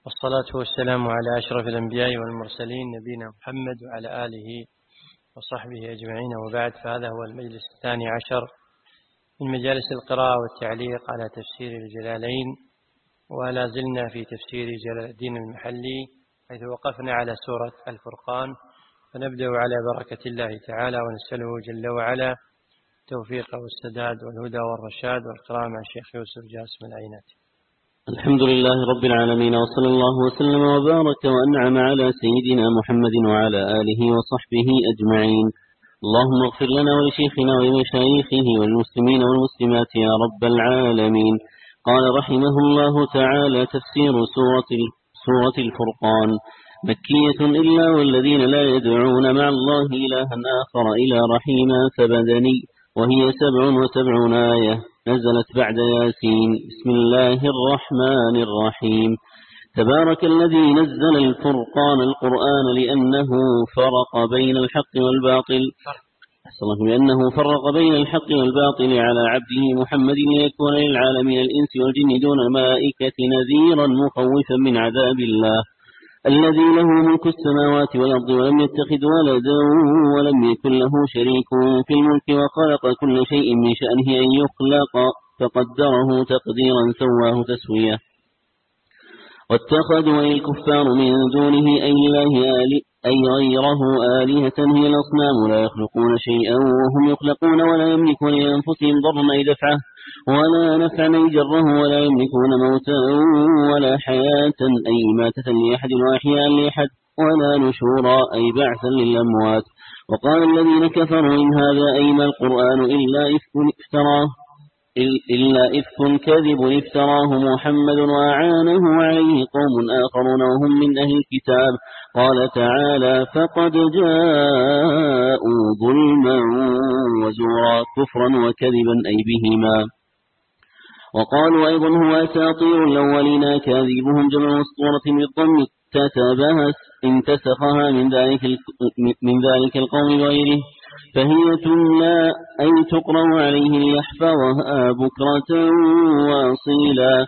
والصلاة والسلام على أشرف الأنبياء والمرسلين نبينا محمد وعلى آله وصحبه أجمعين، وبعد، فهذا هو المجلس 12 من مجالس القراءة والتعليق على تفسير الجلالين، ولا زلنا في تفسير جلال الدين المحلي حيث وقفنا على سورة الفرقان، فنبدأ على بركة الله تعالى ونسأله جل وعلا التوفيق والسداد والهدى والرشاد والقراءة مع الشيخ يوسف جاسم العينات. الحمد لله رب العالمين، وصلى الله وسلم وبارك وأنعم على سيدنا محمد وعلى آله وصحبه أجمعين. اللهم اغفر لنا ولشيخنا ولمشايخه والمسلمين والمسلمات يا رب العالمين. قال رحمه الله تعالى: تفسير سورة الفرقان مكية إلا والذين لا يدعون مع الله إلها آخر إلى رحيما فبدني، وهي 77 آية، نزلت بعد ياسين. بسم الله الرحمن الرحيم. تبارك الذي نزل الفرقان القرآن لأنه فرق بين الحق والباطل على عبده محمد ليكون للعالمين الإنس والجن دون الملائكة نذيرا مخوفا من عذاب الله الذي له ملك السماوات والأرض ولم يتخذ ولدا ولم يكن له شريك في الملك وخلق كل شيء من شأنه أن يخلق فقدره تقديرا سواه تسوية. واتخذوا الكفار من دونه أي غيره آلهة هي الأصنام لا يخلقون شيئا وهم يخلقون ولا يملكون لأنفسهم ضرا أي دفعه ولا نفعا أي جره ولا يملكون موتا ولا حياة أي ماتة لأحد وأحياء لأحد ولا نشورا أي بعثا للأموات. وقال الذين كفروا إن هذا أي ما القرآن إلا إفك كذب افتراه محمد وأعانه عليه قوم آخرون وهم من أهل الكتاب. قال تعالى: فقد جاءوا ظلما وزورا كفرا وكذبا أي بهما. وقالوا أيضا هو أساطير الأولين كاذبهم جمع مسطورة بالضم كتبها انتسخها من ذلك القوم غيره، فهي تملى أي تقرأ عليه ليحفظها بكرة وأصيلا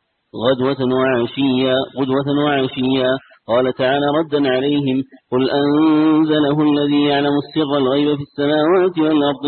غدوة وعشيا. قال تعالى ردا عليهم: قل أنزله الذي يعلم السر الغيب في السماوات والأرض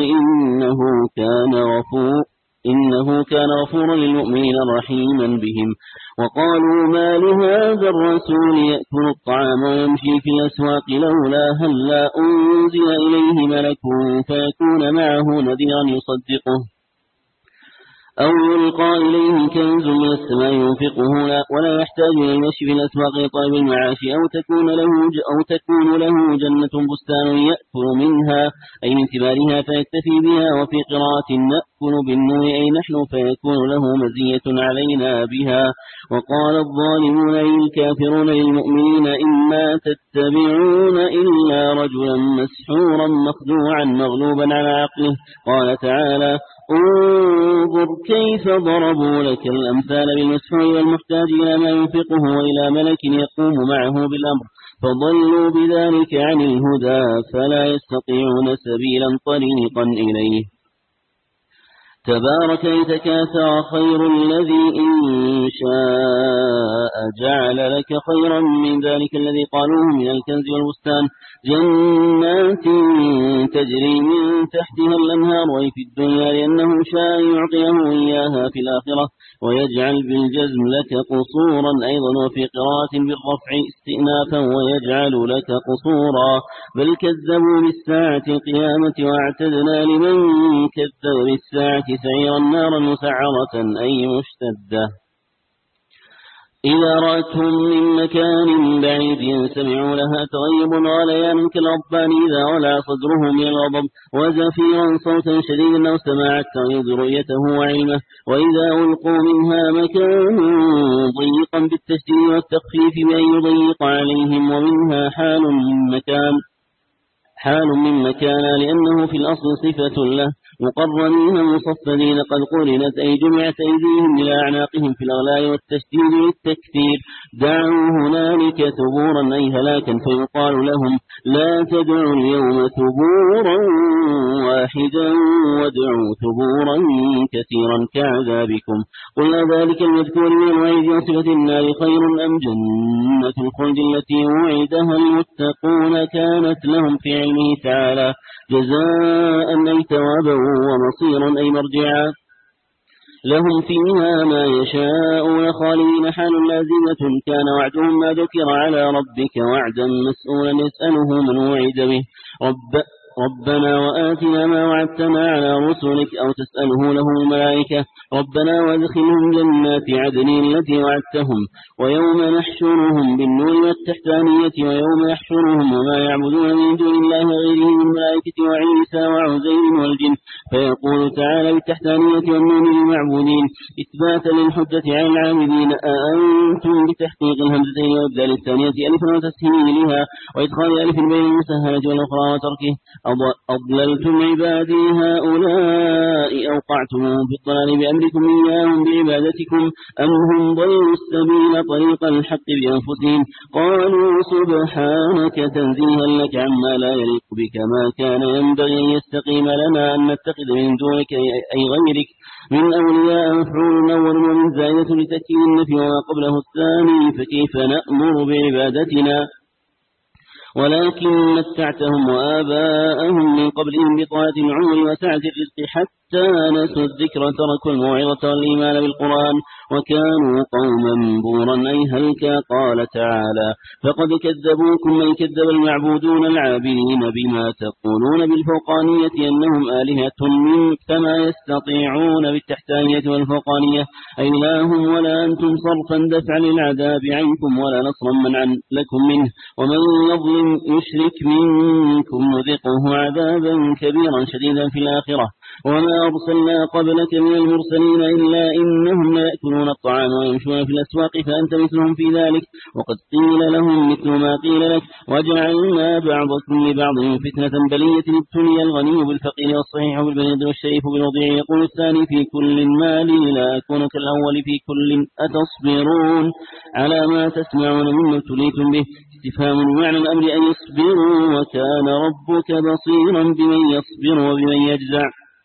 إنه كان غفورا للمؤمنين رحيما بهم. وقالوا ما لهذا الرسول يأكل الطعام ويمشي في الأسواق لولا هلا أنزل إليه ملك فيكون معه نذيرا يصدقه أو يلقى إليه كنز من السماء ينفقه ولا يحتاج إلى المشي في الأسواق لطلب المعاش أو تكون له جنة بستان يأكل منها أي من ثمارها فيكتفي بها. وفي قراءة نأكل بالنور أي نحن فيكون له مزية علينا بها. وقال الظالمون أي الكافرون للمؤمنين إما تتبعون إلا رجلا مسحورا مخدوعا مغلوبا على عقله. قال تعالى: انظر كيف ضربوا لك الأمثال بالمسحور والمحتاج إلى ما ينفقه وإلى ملك يقوم معه بالأمر فضلوا بذلك عن الهدى فلا يستطيعون سبيلا طريقا إليه. تبارك يتكاثر خير الذي إن شاء جعل لك خيرا من ذلك الذي قالوه من الكنز والبستان جنات تجري من تحتها الأنهار وهي في الدنيا لأنه شاء يعطيه إياها في الآخرة ويجعل بالجزم لك قصورا أيضا. وفي قراءة بالرفع استئنافا ويجعل لك قصورا. بل كذبوا بالساعة القيامة واعتدنا لمن كذب بالساعة سعيرا نارا مسعرة أي مشتدة إذا رأتهم من مكان بعيد سمعوا لها تغيب وغليانا كالأضبان إذا ولع صدره من الغضب وزفيرا صوتا شديدا أو سماع التغيظ رؤيته وعلمه. وإذا ألقوا منها مكان ضيقا بالتشديد والتخفيف بأن يضيق عليهم. ومنها حال من مكان حال من مكان لأنه في الأصل صفة له مقرنين مصفدين قد قرنت أي جمعت أيديهم إلى أعناقهم في الأغلال والتشديد للتكثير دعوا هنالك ثبورا أي هلاكا فيقال لهم لا تدعوا اليوم ثبورا واحدا وادعوا ثبورا كثيرا كعذابكم قلنا ذلك المذكور من الوعيد وصفة النار خير أم جنة الخلد التي وعدها المتقون كانت لهم في علمه تعالى جزاء أي ثوابا ومصيرا أي مرجعا لهم فيها ما يشاءون خالدين حال لازمة كان وعدهم ما ذكر على ربك وعدا مسؤولا يسأله من وعد به ربنا وآتنا ما وعدتنا على رسلك أو تسأله له الملائكة ربنا وادخلهم جنات عدن التي وعدتهم ويوم نحشرهم بالنور والتحتانية ويوم يحشرهم وما يعبدون من دون الله غيره من الملائكة وعيسى وعزير والجن فيقول تعالى بالتحتانية والنون للمعبودين إثباتا للحجة على العابدين أأنتم بتحقيق الهمزتين وإبدال الثانية ألف وتسهيلها وإدخال ألف بين المسهلة والأخرى وتركه أضللتم عبادي هؤلاء أوقعتموهم في الضلال بأمركم إياهم بعبادتكم أم هم ضلوا السبيل طريق الحق بأنفسهم قالوا سبحانك تنزيها لك عما لا يليق بك ما كان ينبغي أن يستقيم لنا أن نتخذ من دونك أي غيرك من أولياء مفعول أول ومن زائدة لتكيل النفي وما قبله الثاني فكيف نأمر بعبادتنا ولكن متعتهم وآباءهم من قبلهم بطالة العمر وسعة الرزق حتى نسوا الذكر تركوا الموعظة والإيمان بالقرآن وكانوا قوما بورا أي هلكا قال تعالى فقد كذبوكم أي كذب المعبودون العابدين بما تقولون بالفوقانية أنهم آلهة من كما يستطيعون بالتحتانية والفوقانية أي لا هم ولا أنتم صرفا دفع للعذاب عنكم ولا نصرا منعا لكم منه ومن يظلم يشرك منكم نذقه عذابا كبيرا شديدا في الآخرة وما أرسلنا قبلك من المرسلين إلا إنهم ليأكلون الطعام ويمشون في الأسواق فأنت مثلهم في ذلك وقد قيل لهم مثل ما قيل لك وجعلنا بعضكم لبعض فتنة بلية ابتلي الغني بالفقير والصحيح بالبليد والشريف بالوضيع يقول الثاني في كل مال لا أكون كالأول في كل أتصبرون على ما تسمعون مما ابتليتم به استفهام بمعنى الأمر أن يصبروا وكان ربك بصيرا بمن يصبر وبمن يجزع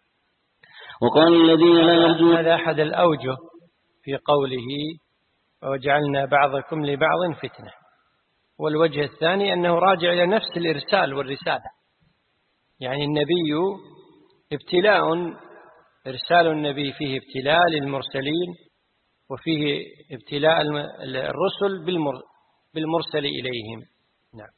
وقال الذين لا يرجون هذا أحد الأوجه في قوله وجعلنا بعضكم لبعض فتنة والوجه الثاني أنه راجع إلى نفس الإرسال والرسالة يعني النبي ابتلاء إرسال النبي فيه ابتلاء للمرسلين وفيه ابتلاء الرسل بالمرسل إليهم نعم.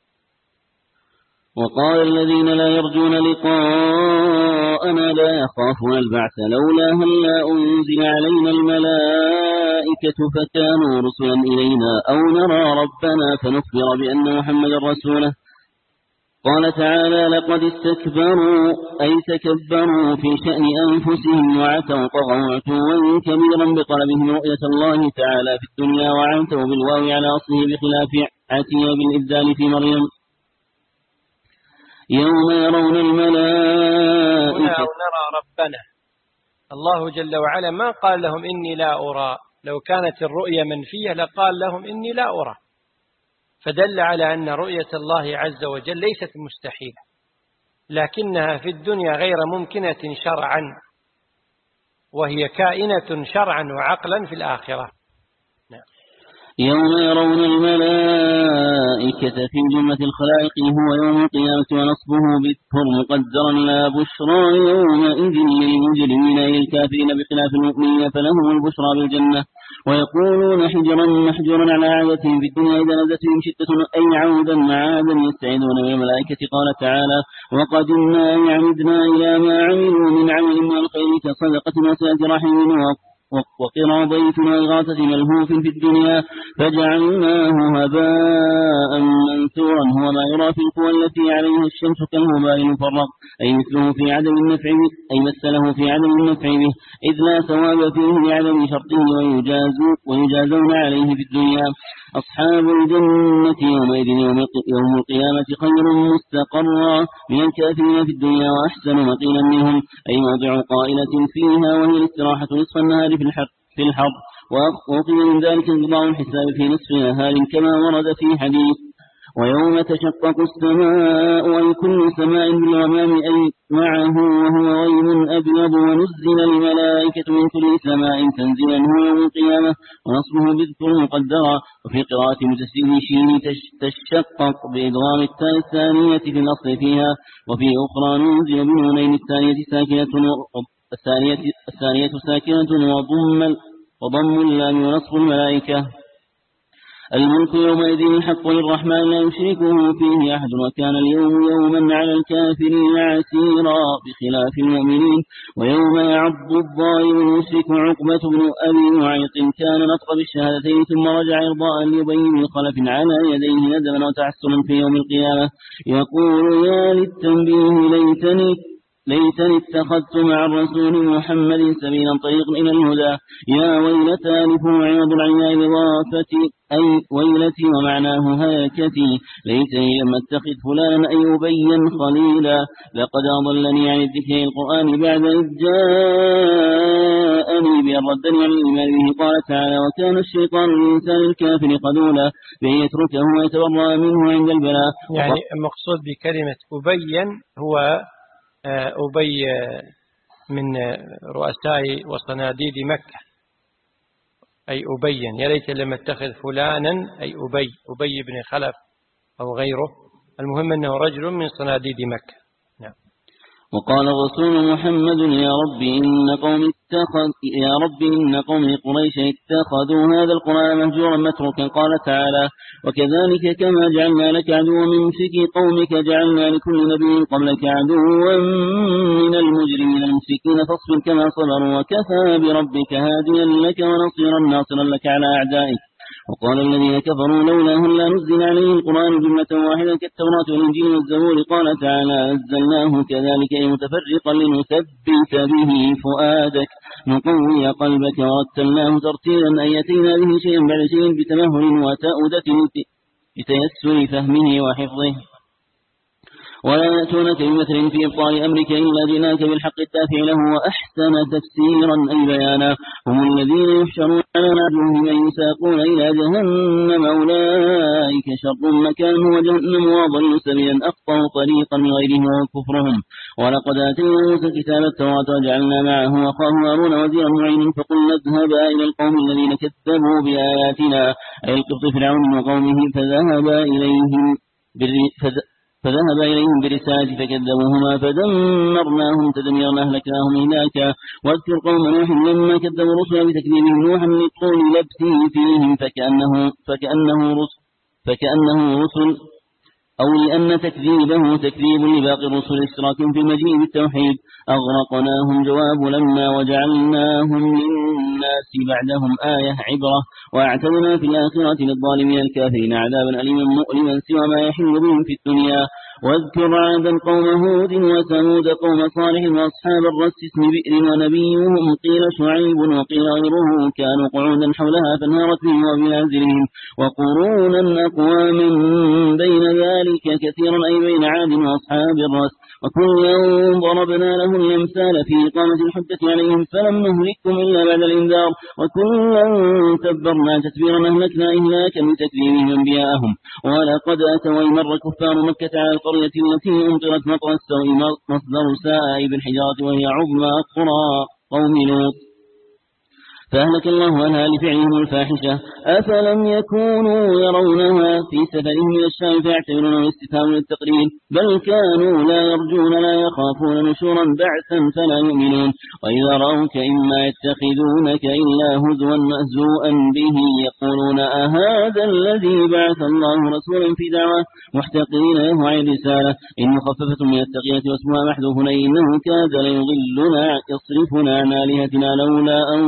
وقال الذين لا يرجون لقاءنا لا يخافون البعث لولا هلا أنزل علينا الملائكة فكانوا رسلا إلينا أو نرى ربنا فنخبر بأن محمد رسوله قال تعالى لقد استكبروا أي تكبروا في شأن أنفسهم وعتوا طغوا عتوا كبيرا بطلبهم رؤية الله تعالى في الدنيا وعتوا بالواو على أصله بخلاف عتي بالإبدال في مريم يوم يرون الملائكة نرى ربنا الله جل وعلا ما قال لهم إني لا أرى لو كانت الرؤية منفية لقال لهم إني لا أرى فدل على أن رؤية الله عز وجل ليست مستحيلة لكنها في الدنيا غير ممكنة شرعا وهي كائنة شرعا وعقلا في الآخرة يوم يرون الملائكة في جملة الخلائق هو يوم القيامة ونصبه بالثر مقدرا لا بشرى يومئذ للمجرمين أي الكافرين بخلاف المؤمنين فلهم البشرى بالجنة ويقولون حجرا محجورا على عادتهم في الدنيا إذا نزلتهم شدة أي عودا معادا يستعيدون من الملائكة قال تعالى وقدمنا عمدنا إلى ما عملوا من عمل من الخير كصدقة وصلة رحم وقراضيف وإغاثة ملهوف في الدنيا فجعلناه هباء منثورا. هو ما يرى في القوى التي عليها الشمس كالهباء المفرق، أي مثله في عدم النفع به، أي مثله في عدم النفع به، إذ لا ثواب فيه لعدم شرطه ويجازون عليه في الدنيا. أصحاب الجنة يومئذ يوم القيامة خير مستقرا من الكافرين في الدنيا وأحسن مقيلا منهم، أي موضع قائلة فيها، وهي الاستراحة نصف النهار في الحر، وأخذ من ذلك انقضاء الحساب في نصف نهار كما ورد في حديث. ويوم تشقق السماء، أي كل سماء بالغمام، أي معه وهو غيم أبيض، ونزل الملائكة من كل سماء تنزيلا هو يوم القيامة، ونصبه بالذكر مقدرا. وفي قراءة متسلشين تشقق بإدغام التاء الثانية في الأصل فيها، وفي أخرى ننزل بنونين الثانية ساكنة وضم اللام ونصب الملائكة. الملك يومئذ الحق للرحمن لا يشركه فيه أحد، وكان اليوم يوما على الكافرين عسيرا بخلاف المؤمنين. ويوم يعض الظالم المشرك. عقبة بن أبي معيط كان نطق بالشهادتين ثم رجع إرضاء ليبين من خلف على يديه ندما وتعسرا في يوم القيامة، يقول يا للتنبيه ليتني اتخذت مع الرسول محمد سبيلا طريقا إلى الهدى، يا ويلتى لفوع عوض العياء لضافتي، أي ويلتي ومعناه هلكتي، ليتني لم اتخذ فلانا أي أبيا خليلا، لقد أضلني عن الذكر القرآن بعد إذ جاءني بأن ردني عن الإيمان به. قال تعالى وكان الشيطان للإنسان الكافر قدولا، بأن يتركه ويتبرأ منه عند البلاء. يعني المقصود بكلمة أبين هو أبي من رؤساء وصناديد مكة، أي أبين، يا ليت لم اتخذ فلانا أي أبي بن خلف أو غيره، المهم أنه رجل من صناديد مكة. نعم. وقال الرسول محمد يا رب إن قوم قريش اتخذوا هذا القرآن مهجورا متروكا. قال تعالى وكذلك كما جعلنا لك عدوا من مشركي قومك جعلنا لكل نبي قبلك عدوا من المجرمين المشركين فاصبر كما صبروا وكفى بربك هاديا لك ونصيرا ناصرا لك على أعدائك. وقال الذين كفروا لولا هل نزل عليه القرآن جملة واحدة كالتوراة والإنجيل والزبور. قال تعالى نزلناه كذلك متفرقا لنثبت به فؤادك نقوي قلبك ورتلناه ترتيلا أي أتينا به شيئا بعد شيء بتمهل وتأودة لتيسر فهمه وحفظه. ولا يأتونك بمثل في إبطال أمرك إلا جئناك بالحق التافع له وأحسن تفسيرا أي بيانا. هم الذين يحشرون على وجوههم أن يساقون إلى جهنم أولئك شر مكانا وجهنم وأضل سبيلا أقطع طريقا من غيره وكفرهم. ولقد آتينا موسى كتاب التوراة وجعلنا معه أخاه هارون وزيرا معينا فقلنا اذهبا إلى القوم الذين كذبوا بآياتنا أي القبط فرعون وقومه فذهب إليهم برسالة فكذبوهما فدمرناهم تدميرا أهلكناهم إهلاكا. واذكر قوم نوح لما كذبوا الرسل بتكذيبهم نوحا لطول لبثه فيهم فكأنه رسل أو لأن تكذيبه تكذيب لباقي الرسل اشتراك في المجيء بالتوحيد. أغرقناهم جواب لما وجعلناهم للناس بعدهم آية عبرة. وأعتدنا في الآخرة للظالمين الكافرين عذابا أليما مؤلما سوى ما يحل بهم في الدنيا. واذكر عادا قوم هود وثمود قوم صالح وأصحاب الرس اسم بئر ونبيهم قيل شعيب وقيل غيره كانوا قعودا حولها فانهارت بهم وبنازلهم. وقرونا أقواما بين ذلك كثيرا أي بين عاد وأصحاب الرس. وكلا ضربنا له الأمثال في إقامة الحجة عليهم فلم نهلكهم إلا بعد الإنذار. وكلا تبرنا تتبيرا أهلكنا إهلاكا بتكذيبهم أنبياءهم. ولقد أتوا مر كفار مكة على القرية التي أمطرت مطر السوء مصدر سائب الحجارة وهي عظمى قرى قوم لوط فأهلك الله أهلها لفعلهم الفاحشة. أفلم يكونوا يرونها في سفرهم إلى الشام فيعتبرون الاستفهام للتقرير بل كانوا لا يرجون لا يخافون نشورا بعثا فلا يؤمنون. وإذا رأوك إما يتخذونك إلا هزوا مهزوءا به يقولون أهذا الذي بعث الله رسولا في دعوة محتقرين له عن الرسالة إن مخففة من التقية واسمها محذوف إنه كاد ليضلنا يصرفنا عن آلهتنا لولا أن صبر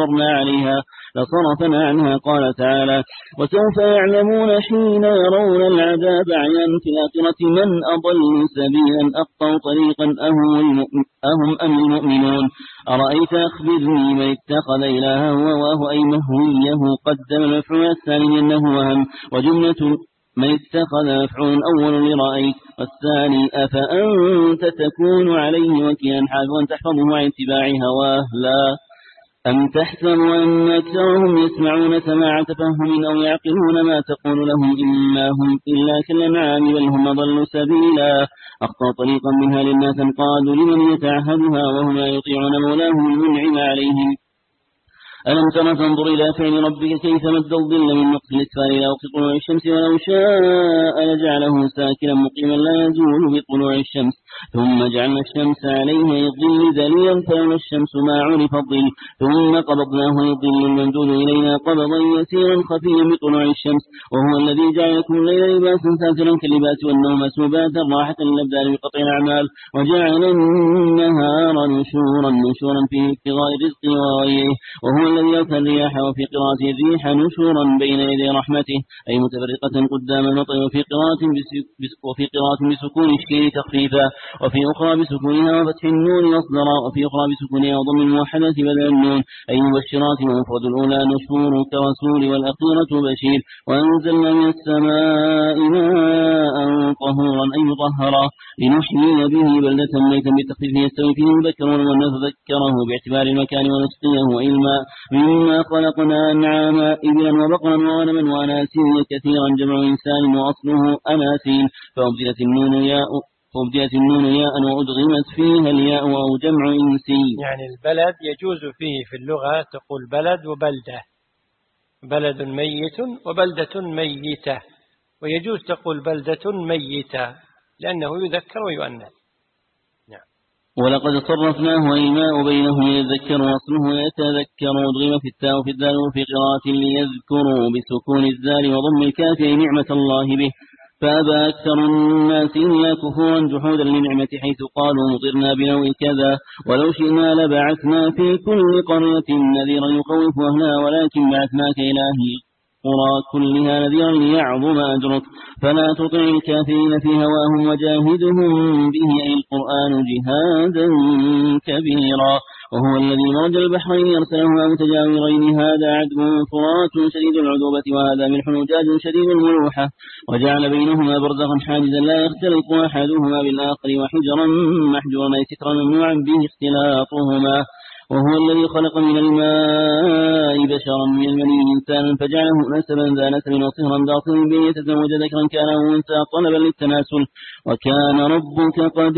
أمرنا عليها لصرفنا عنها. قال تعالى: وسوف يعلمون حين يرون العذاب عيانا في الآخرة من أضل سبيلا أقطع طريقا أهم أم المؤمنون. أرأيت أخبرني من اتخذ إلها هواه أي مهويه قدم المفعول الثاني أنه وهم، وجملة من اتخذ مفعول أول لرأيت، والثاني أفأنت تكون عليه وكيلا حاذوا تحفظه عن اتباع هواه لا أم تحسب أن أكثرهم يسمعون سماع تفهم أو يعقلون ما تقول لهم إما هم إلا كالأنعام بل هم أضل سبيلا. أخطأ طريقا منها للناس قادوا لمن يتعهدها وهم لا يطيعون مولاه المنعم عليهم. ألم تر تنظر إلى فعل ربك كيف مد الظل من نقص الإسفار إلى وقت طلوع الشمس ولو شاء لجعله ساكنا مقيما لا يزول بطلوع الشمس ثم جعلنا الشمس عليه الظل ذليلا فلولا الشمس ما عرف الظل ثم قبضناه الظل الممدود إلينا قبضا يسيرا خفيا بطلوع الشمس وهو الذي جعل لكم الليل لباسا ساترا كاللباس والنوم سباتا راحة للأبدان بقطع الأعمال وجعل النهار نشورا فيه ابتغاء الرزق وغيره وهو الذي يرسل الرياح وفي قراءة الريح نشورا بين يدي رحمته أي متفرقة قدام المطر وفي قراءة بسكون الشين تخفيفا وفي أخرى بسكونها وفتح النون مصدرا وفي أخرى بسكونها وضم الموحدة بدل النون أي مبشرات ومفرد الأولى نشور كرسول والأخيرة بشير وأنزلنا من السماء ماء طهورا أي مطهرا لنحيي به بلدة ميتا بالتخفيف يستوي فيه المذكرون ونتذكره باعتبار المكان ونسقيه علما مما خلقنا أنعاما إبلا وبقرا وغنما وأناسيا كثيرا جمع إنسان وأصله أناسين فأبدلت النون ياء وأدغمت فيها الياء أو جمع إنسي. يعني البلد يجوز فيه في اللغة تقول بلد وبلدة، بلد ميت وبلدة ميتة، ويجوز تقول بلدة ميتة لأنه يذكر ويؤنث. ولقد صرفناه الماء بينهم يذكر وأصله يتذكر وضغم في التاء وفي الدال وفي قراءة ليذكروا بسكون الزال وضم الكاف نعمة الله به فأبى أكثر الناس إلا كفورا جحودا لنعمة حيث قالوا مطرنا بنوء كذا ولو شئنا لبعثنا في كل قرية نذيرا يخوف أهلها ولكن بعثناك إلهي قرى كلها نذيرا ليعظم أجرك فلا تطع الكافرين في هواهم وجاهدهم به أي القرآن جهادا كبيرا وهو الذي مرج البحرين يرسلهما متجاورين هذا عذب فرات شديد العذوبة وهذا ملح أجاج شديد الملوحة وجعل بينهما برزخا حاجزا لا يختلط أحدهما بالآخر وحجرا محجورا أي سترا ممنوعا به اختلاطهما وهو الذي خلق من الماء بشرا من المني إنسانا فجعله نسبا ذا نسب وصهرا ذا صهر به يتزوج ذكرا كان أنثى طلبا للتناسل وكان ربك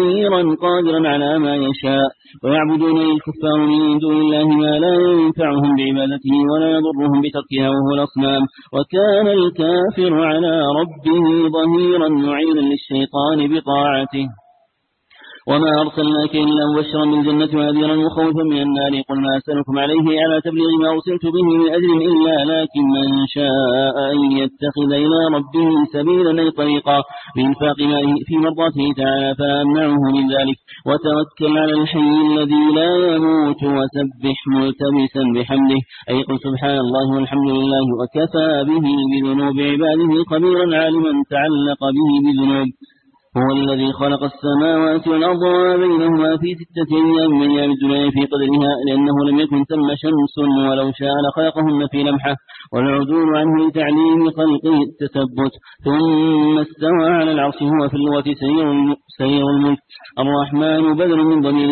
قادرا على ما يشاء ويعبدون الكفار من دون الله ما لا ينفعهم بعبادته ولا يضرهم بتركها وهو الأصنام وكان الكافر على ربه ظهيرا معينا للشيطان بطاعته وما أرسلناك إلا مبشرا بالجنة ونذيرا مخوفا من النار قل ما أسألكم عليه على تبليغ ما أرسلت به من أجر إلا لكن من شاء أن يتخذ إلى ربه سبيلا أي طريقا بإنفاق ماله في مرضاته تعالى فأمنعه من ذلك وتوكل على الحي الذي لا يموت وسبح ملتبسا بحمده أي قل سبحان الله والحمد لله وكفى به بذنوب عباده خبيرا عالما تعلق به بذنوب هو الذي خلق السماوات والأرض وما بينهما في 6 أيام من أيام الدنيا في قدرها لأنه لم يكن ثم شمس ولو شاء لخلقهن في لمحة والعدول عنه لتعليم خلقه التثبت ثم استوى على العرش هو في اللغة سير الملك الرحمن بدل من ضمير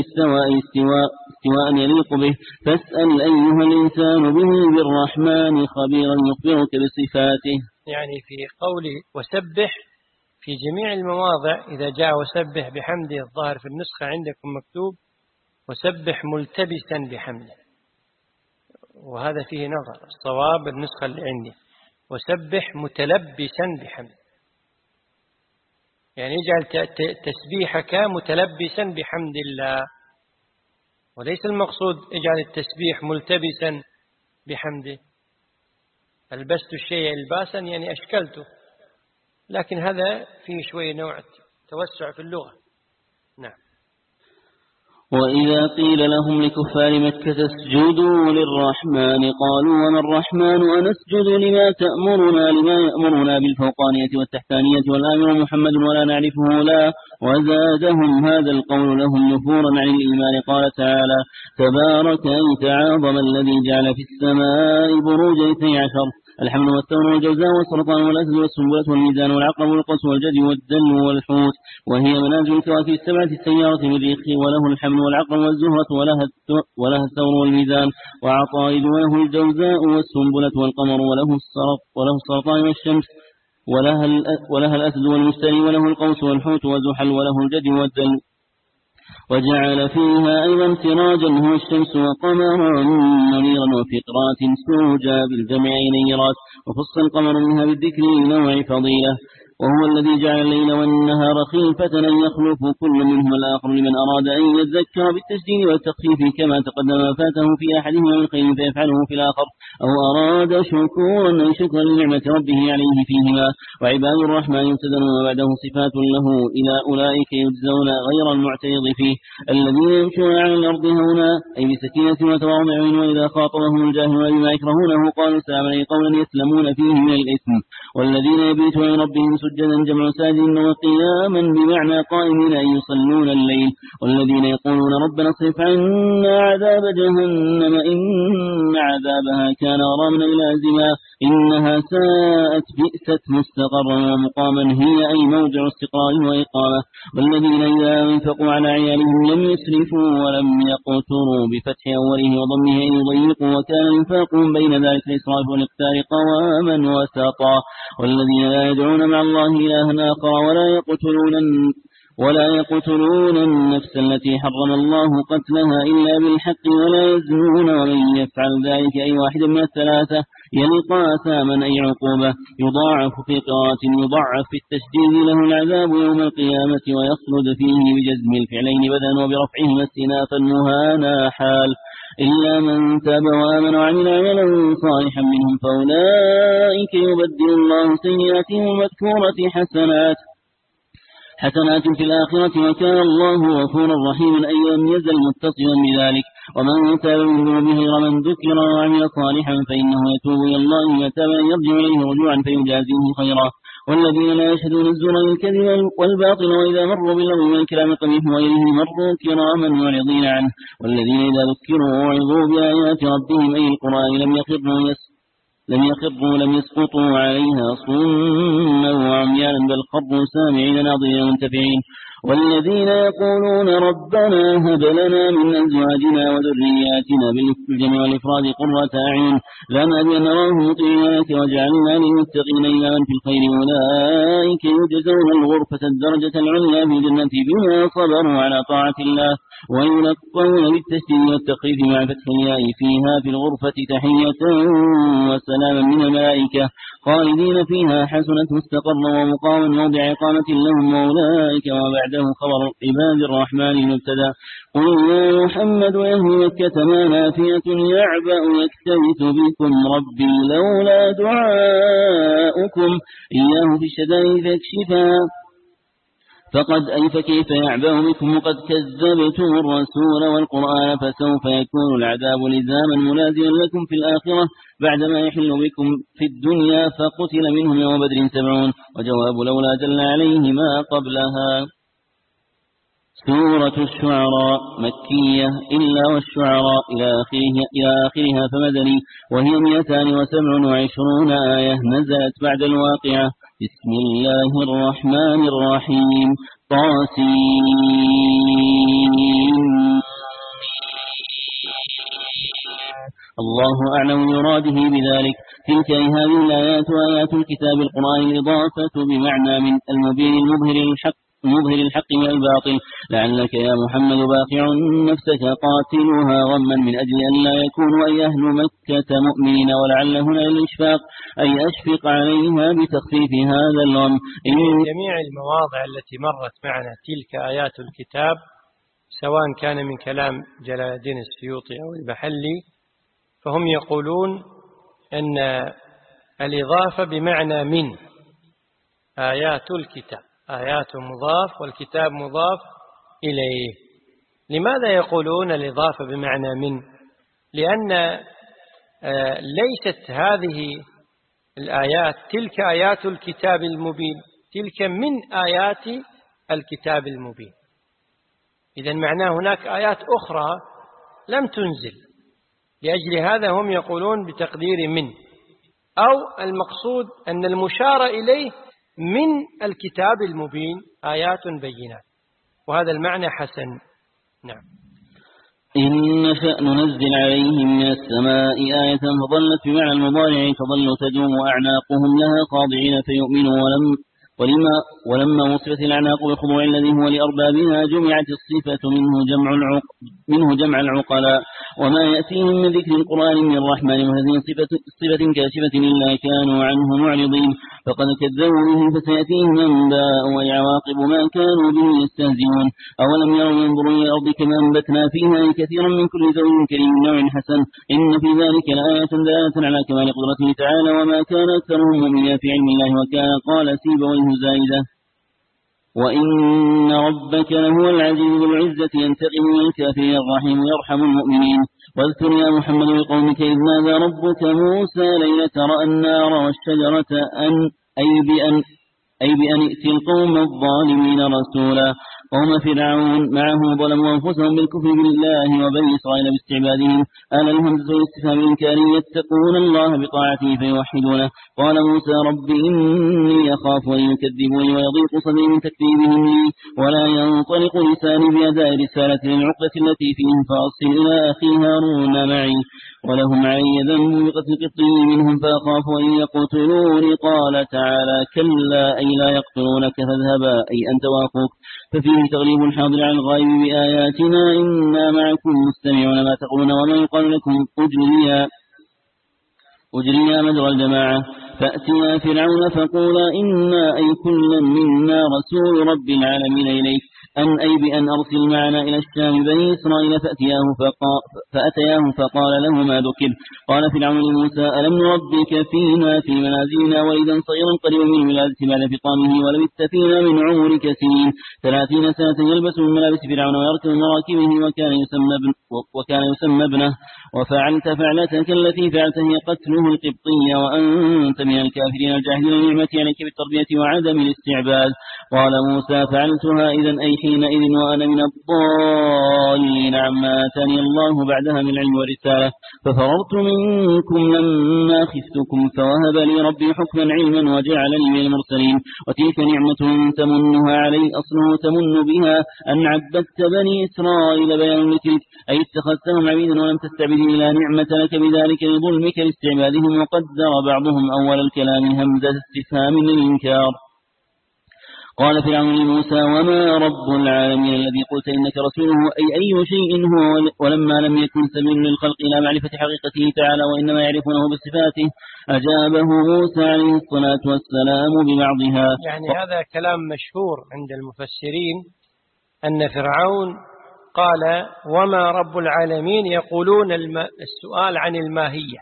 استواء يليق به فاسأل أيها الإنسان به بالرحمن خبيرا يخبرك بصفاته. يعني في قوله وسبح في جميع المواضع إذا جاء وسبح بحمده الظاهر في النسخة عندكم مكتوب وسبح ملتبسا بحمده وهذا فيه نظر الصواب النسخة اللي عندي وسبح متلبسا بحمده يعني اجعل تسبيحك متلبسا بحمد الله وليس المقصود اجعل التسبيح ملتبسا بحمده ألبست الشيء الباسا يعني أشكلته لكن هذا فيه شوية نوع توسع في اللغة. نعم. وإذا قيل لهم لكفار مكة اسجدوا للرحمن قالوا وما الرحمن أنسجد لما تأمرنا لما يأمرنا بالفوقانية والتحتانية والآمر محمد ولا نعرفه لا. وزادهم هذا القول لهم نفورا عن الإيمان. قال تعالى تبارك أن تعاظم الذي جعل في السماء بروجا 12 الحمل والثور والجوزاء والسرطان والأسد والسنبلة والميزان والعقرب والقص والجدي والدل والحوت وهي منازل الكواكب السبعة السيارة بالريح وله الحمل والعقرب والزهرة ولها الثور والميزان وعطارد وله الجوزاء والسنبلة والقمر وله السرطان والشمس ولها الأسد والمشتري وله القوس والحوت وزحل وله الجدي والدل. وجعل فيها أيضا سراجا هو الشمس وقمرا منيرا وفي قراءة سروجا بالجمع نيرات وخص القمر منها بالذكر لنوع فضيلة. وهو الذي جعل الليل والنهار خلفة أن يخلف كل منهما الآخر لمن أراد أن يذكر بالتسجيل والتخفيف كما تقدم ما فاته في أحدهما من خير فيفعله في الآخر أو أراد شكورا أن شكر لنعمة ربه عليه فيهما. وعباد الرحمن يبتدأ وبعده صفات له إلى أولئك يجزون غير المعترض فيه الذين يمشون على الأرض هونا أي بسكينة وتواضع وإذا خاطبهم الجاهلون بما يكرهونه قالوا سلاما أي قولا يسلمون فيه من الإثم. والذين يبيتون لربهم سجدا جمع ساجد وقياما بمعنى قائمين أي يصلون الليل. والذين يقولون ربنا اصرف عنا عذاب جهنم إن عذابها كان غراما لازما إنها ساءت بئست مستقرا ومقاما هي أي موضع استقرار وإقامة. والذين إذا انفقوا على عيالهم لم يسرفوا ولم يقتروا بفتح أوله وضمه أن يضيقوا وكان انفاقهم بين ذلك الإسراف والاقتار قواما وساطا. والذين لا يدعون مع الله إلها آخر ولا يقتلون النفس التي حرم الله قتلها إلا بالحق ولا يزنون ومن يفعل ذلك أي واحد من الثلاثة يلقى آثاما أي عقوبة يضاعف في قراءة يضاعف في التشديد له العذاب يوم القيامة ويخلد فيه بجزم الفعلين بدلا وبرفعهما استنافا مهانا حال إلا من تاب وآمن وعمل عملا صالحا منهم فأولئك يبدل الله سيئاتهم المذكورة حسنات في الآخرة وكان الله غفورا رحيما أي لم يزل متصلا بذلك. ومن تاب من ذنوبه غير من ذكر وعمل صالحا فإنه يتوب إلى الله وتابا يرجع إليه رجوعا فيجازيه خيرا. والذين لا يشهدون الزور والكذب والباطل وإذا مروا باللغو والكلام القبيح وغيره مروا كراما معرضين عنه. والذين إذا ذكروا وعظوا بآيات ربهم أي القرآن لم يسقطوا عليها صما وعميانا بل خروا سامعين ناظرين منتفعين. والذين يقولون ربنا هب لنا من أزواجنا وذرياتنا بالجمع والإفراد قرة أعين لنا بأن نراه مطيعين لك وجعلنا للمتقين إماما في الخير أولئك يجزون الغرفة الدرجة العليا في الجنة بما صبروا على طاعة الله ويلقون بالتشديد والتخفيف مع فتح الياء فيها في الغرفة تحية وسلاما من الملائكة خالدين فيها حسنة مستقرا ومقاما موضع إقامة لهم وأولئك وبعده خبر عباد الرحمن المبتدأ قل يا محمد أهل مكة ما نافية يعبأ يكتبت بكم ربي لولا دعاؤكم إياه في الشدائد فاكشفها فقد فكيف يعبأ بكم وقد كذبتم الرسول والقرآن فسوف يكون العذاب لزاما ملازما لكم في الآخرة بعدما يحل بكم في الدنيا فقتل منهم يوم بدر 70 وجواب لولا دل عليه ما قبلها. سورة الشعراء مكية إلا والشعراء إلى آخرها فمدني وهي 227 آية نزلت بعد الواقعة. بسم الله الرحمن الرحيم طاسين. الله أعلم يراده بذلك. تلك هذه الآيات آيات الكتاب القرآن الإضافة بمعنى من المبين المظهر الحق من الباطل لعلك يا محمد باقع نفسك قاتلها غما من أجل أن لا يكونوا أي أهل مكة مؤمنين ولعل هنا الإشفاق أي أشفق عليها بتخفيف هذا الغم. جميع المواضع التي مرت معنا تلك آيات الكتاب سواء كان من كلام جلال الدين السيوطي أو المحلي فهم يقولون أن الإضافة بمعنى من آيات الكتاب آيات مضاف والكتاب مضاف إليه لماذا يقولون الإضافة بمعنى من؟ لأن ليست هذه الآيات تلك آيات الكتاب المبين، تلك من آيات الكتاب المبين. إذن معناه هناك آيات أخرى لم تنزل، لأجل هذا هم يقولون بتقدير من، أو المقصود أن المشار إليه من الكتاب المبين آيات بينات، وهذا المعنى حسن. نعم. إن نشأ ننزل عليهم من السماء آية فظلت بمعنى المضارع فظلوا تدوم أعناقهم لها خاضعين فيؤمنوا ولما وصفت الأعناق بالخضوع الذي هو لأربابها جمعت الصفة منه جمع العقلاء، وما يأتيهم من ذكر القرآن من الرحمن وهذه صفة كاشفة إلا كانوا عنه معرضين، فقد كذبوا به فسيأتيهم أنباء وعواقب ما كانوا به يستهزئون. أولم يروا ينظروا إلى الأرض كما أنبتنا فيها كثيرا من كل زوج كريم نوع حسن إن في ذلك لآية دالة على كمال قدرته تعالى وما كان أكثرهم مؤمنين في علم الله وكان قال سيبويه زائدة وإن ربك لهو العزيز ذو العزة ينتقم من الكافرين الرحيم يرحم المؤمنين. واذكر يا محمد لقومك إذ نادى ربك موسى ليلة رأى النار والشجرة أي بأن ائت القوم الظالمين رسولا. قوم فرعون معه ظلموا أنفسهم بالكفر بالله وبني إسرائيل باستعبادهم آل الهمزة والاستفهام الإنكاري يتقون الله بطاعته فيوحدونه. قال موسى رب إني أخاف أن يكذبوني ويضيق صدري من تكذيبهم لي ولا ينطلق لساني بأداء رسالة العقدة التي فيهم فأرسل إلى أخي هارون معي ولهم علي ذنب بقتل قطي منهم فأخاف أن يقتلوني. قال تعالى كلا أي لا يقتلونك فاذهبا أي أنت وأخوك ففيه تغليب الحاضر عن الغائب بآياتنا إنا معكم مستمعون ما تقولون وما يقال لكم أجريا مجرى الجماعة فأتيا فرعون فقولا إنا أي كلا منا رسول رب العالمين إليك أن أي بأن أرسل معنا إلى الشام بني إسرائيل فأتياه فقال له ما ذكر. قال فرعون لموسى ألم نربك فينا في منازلنا وإذا صغيرا قريبا من ولادة بعد فطامه ولبثت فينا من عمرك سنين 30 سنة يلبس من ملابس فرعون ويركب من مراكبه وكان يسمى ابنه وفعلت فعلتك التي فعلت هي قتله القبطية وأنت من الكافرين الجاهلين لنعمتي عليك بالتربية وعدم الاستعباد. قال موسى فعلتها إذن أي حينئذ وأنا من الضالين عما آتاني الله بعدها من العلم والرسالة ففررت منكم لما خفتكم فوهب لي ربي حكما علما وجعلني من المرسلين. وتلك نعمة تمنها علي أصله تمن بها أن عبدت بني إسرائيل بيان لتلك أي اتخذتهم عبيدا ولم تستعبدني لا نعمة لك بذلك لظلمك لاستعبادهم. وقدر بعضهم أول الكلام همزة استفهام للإنكار. قال فرعون لموسى وما رب العالمين الذي قلت إنك رسوله أي شيء هو ولما لم يكن سبيل للخلق إلى معرفة حقيقته تعالى وإنما يعرفونه بصفاته أجابه موسى عليه الصلاة والسلام ببعضها. يعني هذا كلام مشهور عند المفسرين أن فرعون قال وما رب العالمين يقولون السؤال عن الماهية،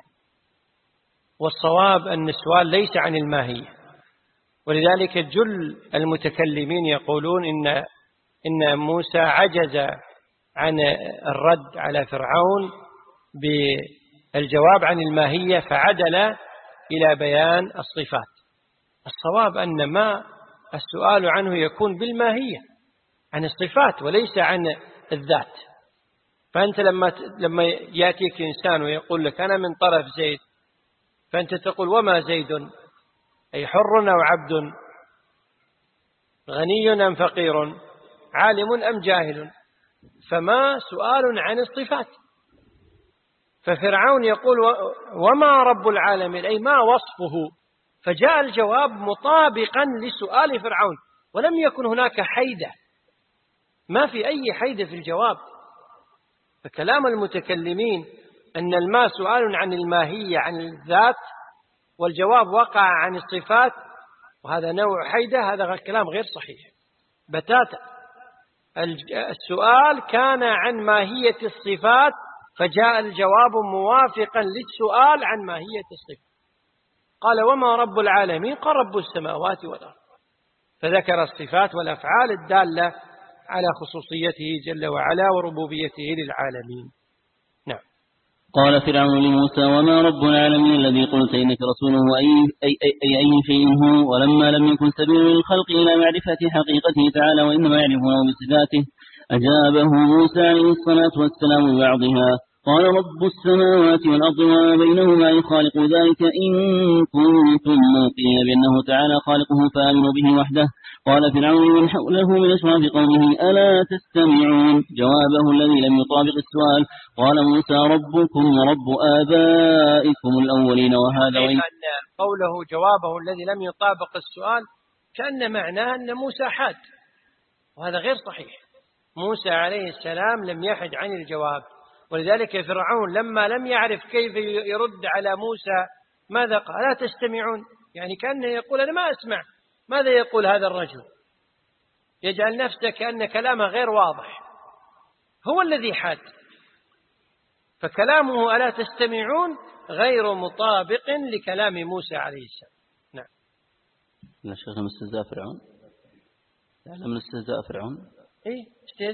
والصواب أن السؤال ليس عن الماهية، ولذلك جل المتكلمين يقولون إن موسى عجز عن الرد على فرعون بالجواب عن الماهية فعدل إلى بيان الصفات. الصواب أن ما السؤال عنه يكون بالماهية عن الصفات وليس عن الذات. فأنت لما يأتيك إنسان ويقول لك أنا من طرف زيد فأنت تقول وما زيد أي حر أو عبد، غني أم فقير، عالم أم جاهل، فما سؤال عن الصفات. ففرعون يقول وما رب العالمين أي ما وصفه، فجاء الجواب مطابقا لسؤال فرعون ولم يكن هناك حيدة، ما في أي حيدة في الجواب. فكلام المتكلمين أن الماء سؤال عن الماهية عن الذات والجواب وقع عن الصفات وهذا نوع حيدة، هذا كلام غير صحيح بتاتا. السؤال كان عن ماهية الصفات فجاء الجواب موافقا للسؤال عن ماهية الصفات. قال وما رب العالمين؟ قال رب السماوات والأرض، فذكر الصفات والأفعال الدالة على خصوصيته جل وعلا وربوبيته للعالمين. نعم. قال فرعون لموسى وما رب العالمين الذي قلت إنك رسوله أي شيء هو ولما لم يكن سبيل للخلق إلى معرفة حقيقته تعالى وإنما يعرفونه بصفاته أجابه موسى عليه الصلاة والسلام ببعضها قال رب السماوات والأرض وما بينهما يخالق ذلك إن كنتم موقنين بأنه تعالى خالقه فآمنوا به وحده. قال فرعون من حوله من أشراف قومه ألا تستمعون جوابه الذي لم يطابق السؤال. قال موسى ربكم ورب آبائكم الأولين وهذا وإن قوله جوابه الذي لم يطابق السؤال كأن معناه أن موسى حاد، وهذا غير صحيح. موسى عليه السلام لم يحد عن الجواب، ولذلك فرعون لما لم يعرف كيف يرد على موسى ماذا قال؟ لا تستمعون، يعني كأنه يقول أنا ما أسمع ماذا يقول هذا الرجل، يجعل نفسه كأن كلامه غير واضح، هو الذي حاد. فكلامه ألا تستمعون غير مطابق لكلام موسى عليه السلام. نعم. لا شيخ من استهزاء فرعون، لا من استهزاء فرعون. إيه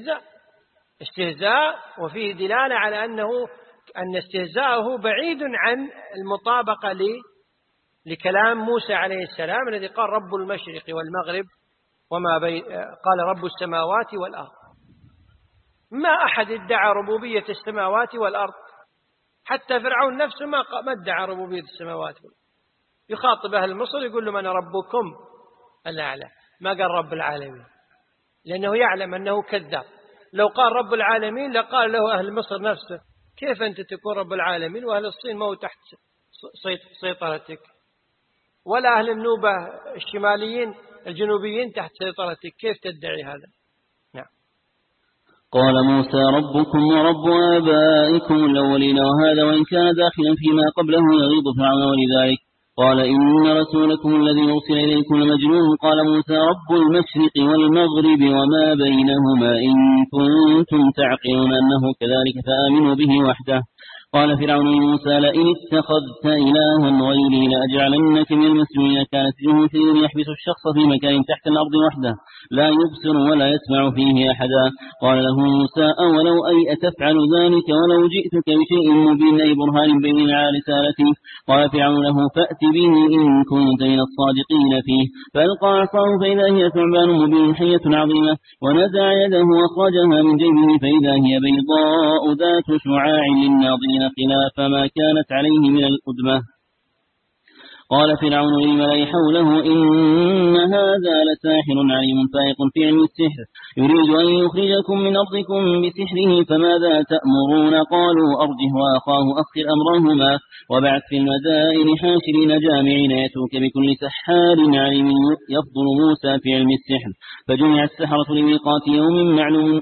استهزاء وفيه دلالة على أن استهزاءه بعيد عن المطابقة لكلام موسى عليه السلام الذي قال رب المشرق والمغرب وما بين، قال رب السماوات والأرض. ما أحد ادعى ربوبية السماوات والأرض، حتى فرعون نفسه ما ادعى ربوبية السماوات والأرض. يخاطب أهل مصر يقول لهم أنا ربكم الأعلى، ما قال رب العالمين، لأنه يعلم أنه كذاب. لو قال رب العالمين لقال له أهل مصر نفسه كيف أنت تكون رب العالمين وأهل الصين ما هو تحت سيطرتك، ولا أهل النوبة الشماليين الجنوبيين تحت سيطرتك، كيف تدعي هذا؟ نعم. قال موسى ربكم ورب آبائكم الأولين وهذا وإن كان داخلا فيما قبله يغيظ فرعون ولذلك قال إن رسولكم الذي أرسل إليكم لمجنون. قال موسى رب المشرق والمغرب وما بينهما إن كنتم تعقلون أنه كذلك فآمنوا به وحده. قال فرعون لموسى لئن اتخذت إلها غيري لأجعلنك من المسجونين. كانت جهنم يحبس الشخص في مكان تحت الأرض وحده لا يبصر ولا يسمع فيه أحدا. قال له موسى أولو أي أتفعل ذلك ولو جئتك بشيء مبين أي برهان بين على رسالتي. قال فرعون له فأت به إن كنت من الصادقين فيه. فألقى عصاه فإذا هي ثعبان مبين حية عظيمة ونزع يده وأخرجها من جيبه فإذا هي بيضاء ذات شعاع للناظرين خلاف ما كانت عليه من الأدمة. قال فرعون للملأ حوله إن هذا لساحر عليم فائق في علم السحر يريد أن يخرجكم من أرضكم بسحره فماذا تأمرون؟ قالوا أرجه وأخاه أخر أمرهما وبعث في المدائن حاشرين جامعين يأتوك بكل سحار عليم. يفضل موسى في علم السحر فجمع السحرة لميقات يوم معلوم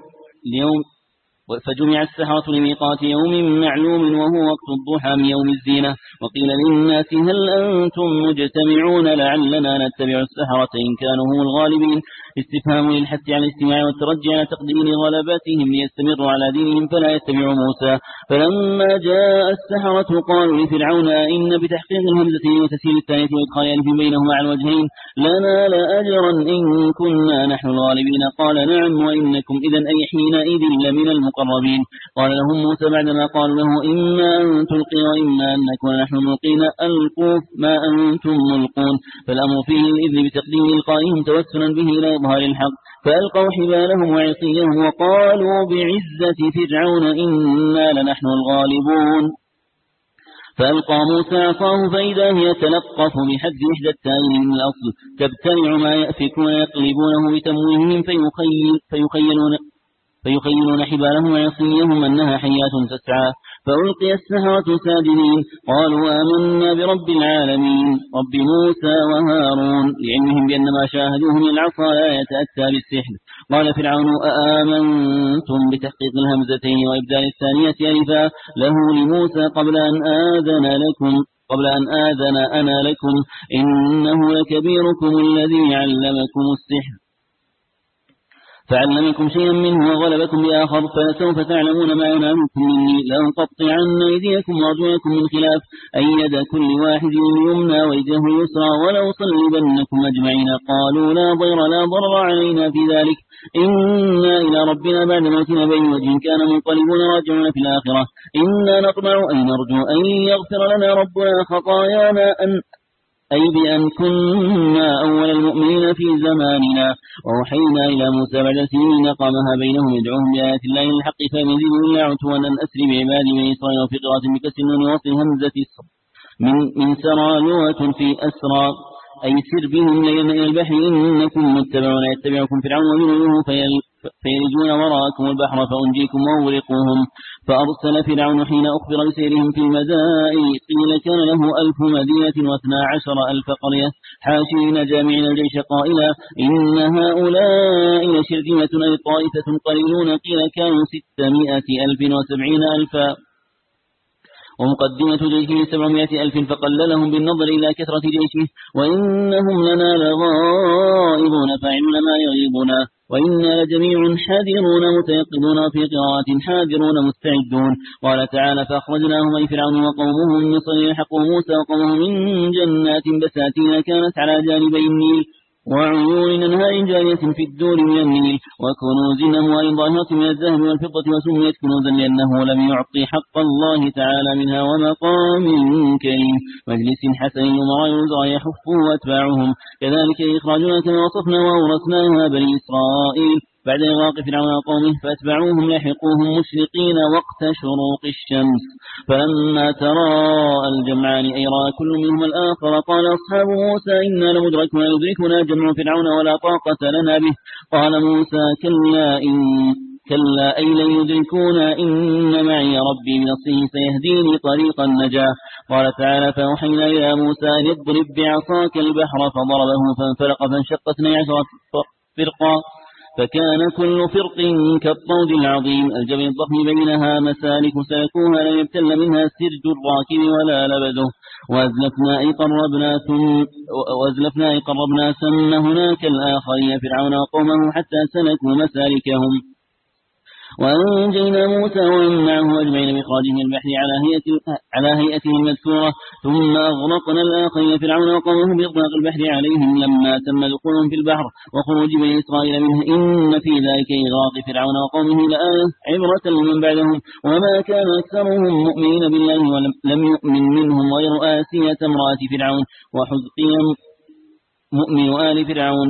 وهو وقت الضحى من يوم الزينة. وقيل للناس هل أنتم مجتمعون لعلنا نتبع السحرة إن كانوا هم الغالبين. استفهام للحث على الاستماع والترجي على تقدير غلباتهم ليستمروا على دينهم فلا يتبعوا موسى. فلما جاء السحرة قالوا لفرعون إن بتحقيق الهمزة وتسهيل الثانية وإدخال ألف بينهما على الوجهين لنا لأجرا إن كنا نحن الغالبين. قال نعم وإنكم إذن أي حينئذ لمن المقربين. قال لهم موسى بعدما قالوا له إما أن تلقي وإما أن نكون نحن ملقين ألقوا ما أنتم ملقون. فالأمر فيه الإذن بتقديم إلقائهم توسلا به إلى إظهار الحق. فألقوا حبالهم وعصيهم وقالوا بعزة فرعون إنا لنحن الغالبون. فألقى موسى عصاه فإذا هي تلقف بحذف إحدى التائين من الأصل تبتلع ما يأفكون يقلبونه بتمويههم فيخيلون حبالهم وعصيهم أنها حيات تسعى. فألقي السحرة ساجدين قالوا آمنا برب العالمين رب موسى وهارون لعلمهم بأن ما شاهدوه من العصا لا يتأتى بالسحر. قال فرعون أآمنتم بتحقيق الهمزتين وإبدال الثانية ألفا له لموسى قبل أن آذن أنا لكم إنه لكبيركم الذي علمكم السحر فعلمكم شيئا منه وغلبكم بآخر فلسوف تعلمون ما ينالكم مني لأقطعن أيديكم وأرجلكم من خلاف أيد كل واحد اليمنى ويده اليسرى ولأصلبنكم أجمعين. قالوا لا ضرر علينا في ذلك إنا إلى ربنا بعد موتنا بأي وجه كان منقلبون راجعون في الآخرة إنا نطمع أن نرجو أن يغفر لنا ربنا خطايانا بأن كنا أول المؤمنين في زماننا. ووحينا إلى موسى بعد سنين قامها بينهم يدعوهم بآيات الله الحق فلم يزيدوا إلا عتوا أن أسر بعبادي بني إسرائيل وفي قراءة بكسر النون ووصل همزة من سرى لغة في أسرى أي سر بهم لين إلى البحر إنكم متبعون يتبعكم فرعون وجنوده فيرجون وراءكم البحر فأنجيكم وأغرقوهم. فأرسل فرعون حين أخبر بسيرهم في المدائن قيل كان له 1000 مدينة و12,000 قرية حاشرين جامعين الجيش قائلا إن هؤلاء لشرذمة أي طائفة قليلون قيل كانوا 670,000 ومقدمة جيشه 700,000 فقللهم بالنظر إلى كثرة جيشه وإنهم لنا لغائبون فاعلون ما يغيبنا وإنا لجميع حاذرون متيقظون في قراءة حاذرون مستعدون. قال تعالى فأخرجناهم أي فرعون وقومهم من مصر يلحقوا موسى وقومه من جنات بساتين كانت على جانبي النيل وعيون أنهار جارية في الدور من النيل وكنوز أموال ظاهرة من الذهب والفضة وسميت كنوزا لأنه لم يعطي حق الله تعالى منها ومقام كريم مجلس حسن ومراء الوزراء يحفه وأتباعهم كذلك إخراجنا كما وصفنا وأورثناها بني إسرائيل بعد إغراق فرعون وقومه فأتبعوهم لحقوهم مشرقين وقت شروق الشمس فلما تراءى الجمعان أي رأى كل منهم الآخر قال أصحاب موسى إنا لمدركون يدركنا جمع فرعون ولا طاقة لنا به قال موسى كلا أي لن يدركونا إن معي ربي بنصره سيهديني طريق النجاة. قال تعالى فأوحينا إلى موسى أن يضرب بعصاك البحر فضربه فانفلق فانشق 12 فرقا فكان كل فرق كالطود العظيم الجبل الضخم بينها مسالك سلكوها لم يبتل منها سرج الراكب ولا لبده وأزلفنا أي قربنا ثم هناك الآخرين فرعون وقومه حتى سلكوا مسالكهم وأنجينا موسى ومن معه أجمعين بإخراجهم البحر على هيئته المذكورة ثم أغرقنا الآخرين فرعون وقومه بإطلاق البحر عليهم لما تم دخولهم في البحر وخروج بني إسرائيل منه إن في ذلك إغراق فرعون وقومه لآية عبرة لمن بعدهم وما كان أكثرهم مؤمنين بالله ولم يؤمن منهم غير آسية امرأة فرعون وحزقيا مؤمن آل فرعون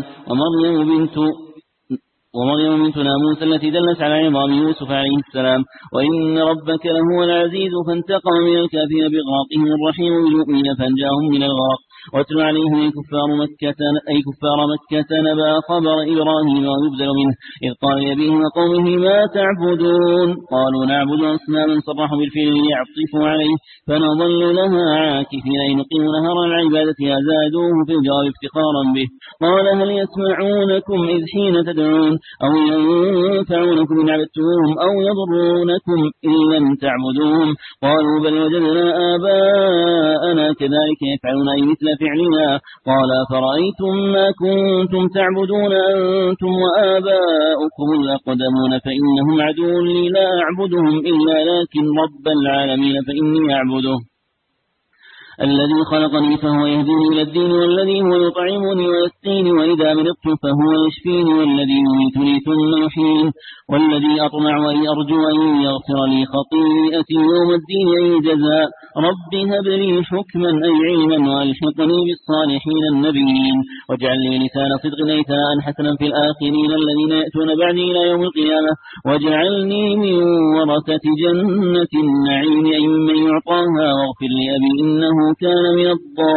ومريم بنت ناموس التي دلت على عظام يوسف عليه السلام وإن ربك لهو العزيز فانتقم من الكافرين بإغراقهم الرحيم بالمؤمنين فانجاهم من الغرق. واتل عليهم كفار مكة نبأ خبر إبراهيم ويبدل منه إذ قال لأبيه وقومه ما تعبدون قالوا نعبد أصناما صرحوا بالفعل ليعطفوا عليه فنظل لها عاكفين أي نقيم نهر العبادة زادوه في الجواب افتقارا به. قال هل يسمعونكم إذ حين تدعون أو ينفعونكم إن عبدتموهم أو يضرونكم إن لم تعبدوهم قالوا بل وجدنا آباءنا كذلك يفعلون أي مثل فعلنا. قال فرأيتم ما كنتم تعبدون أنتم وآباؤكم الأقدمون فإنهم عدو لي لا أعبدهم إلا لكن رب العالمين فإني أعبده الذي خلقني فهو يهديني إلى الدين والذي هو يطعمني ويسقيني وإذا مرضت فهو يشفيني والذي يميتني ثم يحيين والذي أطمع أن أرجو أن يغفر لي خطيئتي يوم الدين أي جزاء رب هب لي حكما أي علما وألحقني بالصالحين النبيين واجعل لي لسان صدق أي ثناء حسنا في الآخرين الذين يأتون بعدي إلى يوم القيامة واجعلني من ورثة جنة النعيم أي ممن يعطاها واغفر لي أبي إنه كان من